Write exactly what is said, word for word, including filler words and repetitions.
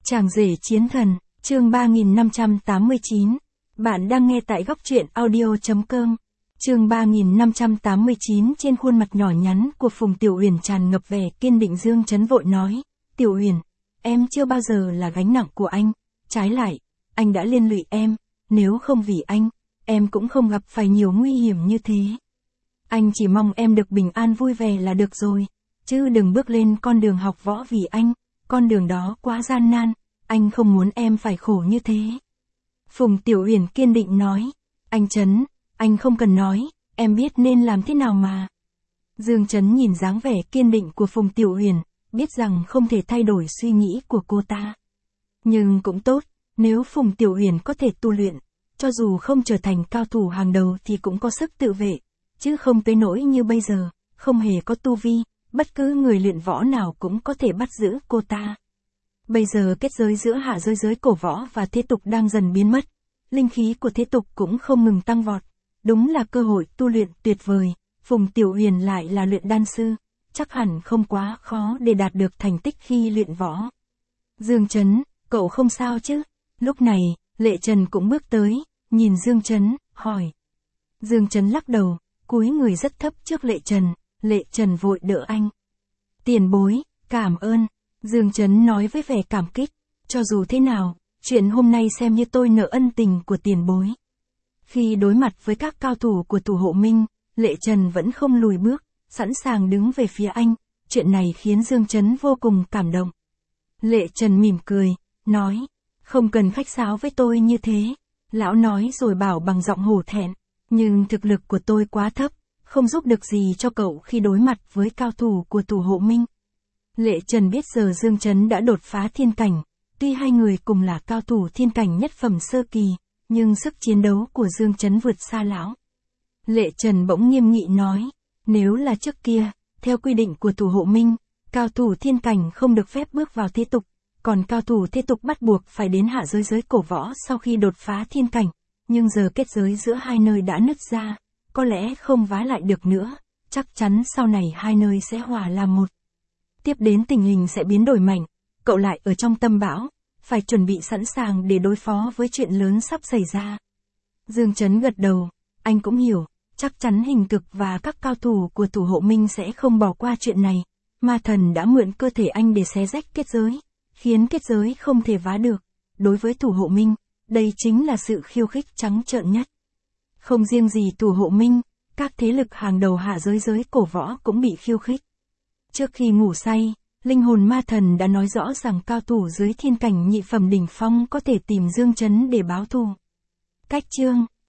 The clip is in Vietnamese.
Chàng rể chiến thần, chương ba nghìn năm trăm tám mươi chín. Bạn đang nghe tại góc truyện audio.com. Chương ba nghìn năm trăm tám mươi chín. Trên khuôn mặt nhỏ nhắn của Phùng Tiểu Uyển tràn ngập vẻ kiên định. Dương Chấn vội nói, Tiểu Uyển, em chưa bao giờ là gánh nặng của anh, trái lại, anh đã liên lụy em, nếu không vì anh, em cũng không gặp phải nhiều nguy hiểm như thế. Anh chỉ mong em được bình an vui vẻ là được rồi, chứ đừng bước lên con đường học võ vì anh, con đường đó quá gian nan, anh không muốn em phải khổ như thế. Phùng Tiểu Uyển kiên định nói, anh Chấn, anh không cần nói, em biết nên làm thế nào mà. Dương Chấn nhìn dáng vẻ kiên định của Phùng Tiểu Uyển, biết rằng không thể thay đổi suy nghĩ của cô ta. Nhưng cũng tốt, nếu Phùng Tiểu Uyển có thể tu luyện, cho dù không trở thành cao thủ hàng đầu thì cũng có sức tự vệ, chứ không tới nỗi như bây giờ, không hề có tu vi, bất cứ người luyện võ nào cũng có thể bắt giữ cô ta. Bây giờ kết giới giữa hạ giới giới cổ võ và thế tục đang dần biến mất, linh khí của thế tục cũng không ngừng tăng vọt, đúng là cơ hội tu luyện tuyệt vời. Phùng Tiểu Uyển lại là luyện đan sư, chắc hẳn không quá khó để đạt được thành tích khi luyện võ. Dương Chấn, cậu không sao chứ? Lúc này, Lệ Trần cũng bước tới, nhìn Dương Chấn, hỏi. Dương Chấn lắc đầu, cúi người rất thấp trước Lệ Trần, Lệ Trần vội đỡ anh. Tiền bối, cảm ơn. Dương Chấn nói với vẻ cảm kích, cho dù thế nào, chuyện hôm nay xem như tôi nợ ân tình của tiền bối. Khi đối mặt với các cao thủ của Thủ Hộ Minh, Lệ Trần vẫn không lùi bước, sẵn sàng đứng về phía anh, chuyện này khiến Dương Chấn vô cùng cảm động. Lệ Trần mỉm cười, nói, không cần khách sáo với tôi như thế, lão nói rồi bảo bằng giọng hổ thẹn, nhưng thực lực của tôi quá thấp, không giúp được gì cho cậu khi đối mặt với cao thủ của Thủ Hộ Minh. Lệ Trần biết giờ Dương Chấn đã đột phá thiên cảnh, tuy hai người cùng là cao thủ thiên cảnh nhất phẩm sơ kỳ, nhưng sức chiến đấu của Dương Chấn vượt xa lão. Lệ Trần bỗng nghiêm nghị nói, nếu là trước kia, theo quy định của Thủ Hộ Minh, cao thủ thiên cảnh không được phép bước vào thế tục, còn cao thủ thế tục bắt buộc phải đến hạ giới giới cổ võ sau khi đột phá thiên cảnh, nhưng giờ kết giới giữa hai nơi đã nứt ra, có lẽ không vá lại được nữa, chắc chắn sau này hai nơi sẽ hòa làm một. Tiếp đến tình hình sẽ biến đổi mạnh, cậu lại ở trong tâm bão, phải chuẩn bị sẵn sàng để đối phó với chuyện lớn sắp xảy ra. Dương Chấn gật đầu, anh cũng hiểu, chắc chắn Hình Cực và các cao thủ của Thủ Hộ Minh sẽ không bỏ qua chuyện này. Ma thần đã mượn cơ thể anh để xé rách kết giới, khiến kết giới không thể vá được. Đối với Thủ Hộ Minh, đây chính là sự khiêu khích trắng trợn nhất. Không riêng gì Thủ Hộ Minh, các thế lực hàng đầu hạ giới giới cổ võ cũng bị khiêu khích. Trước khi ngủ say, linh hồn ma thần đã nói rõ rằng cao thủ dưới thiên cảnh nhị phẩm đỉnh phong có thể tìm Dương Chấn để báo thù. Cách chương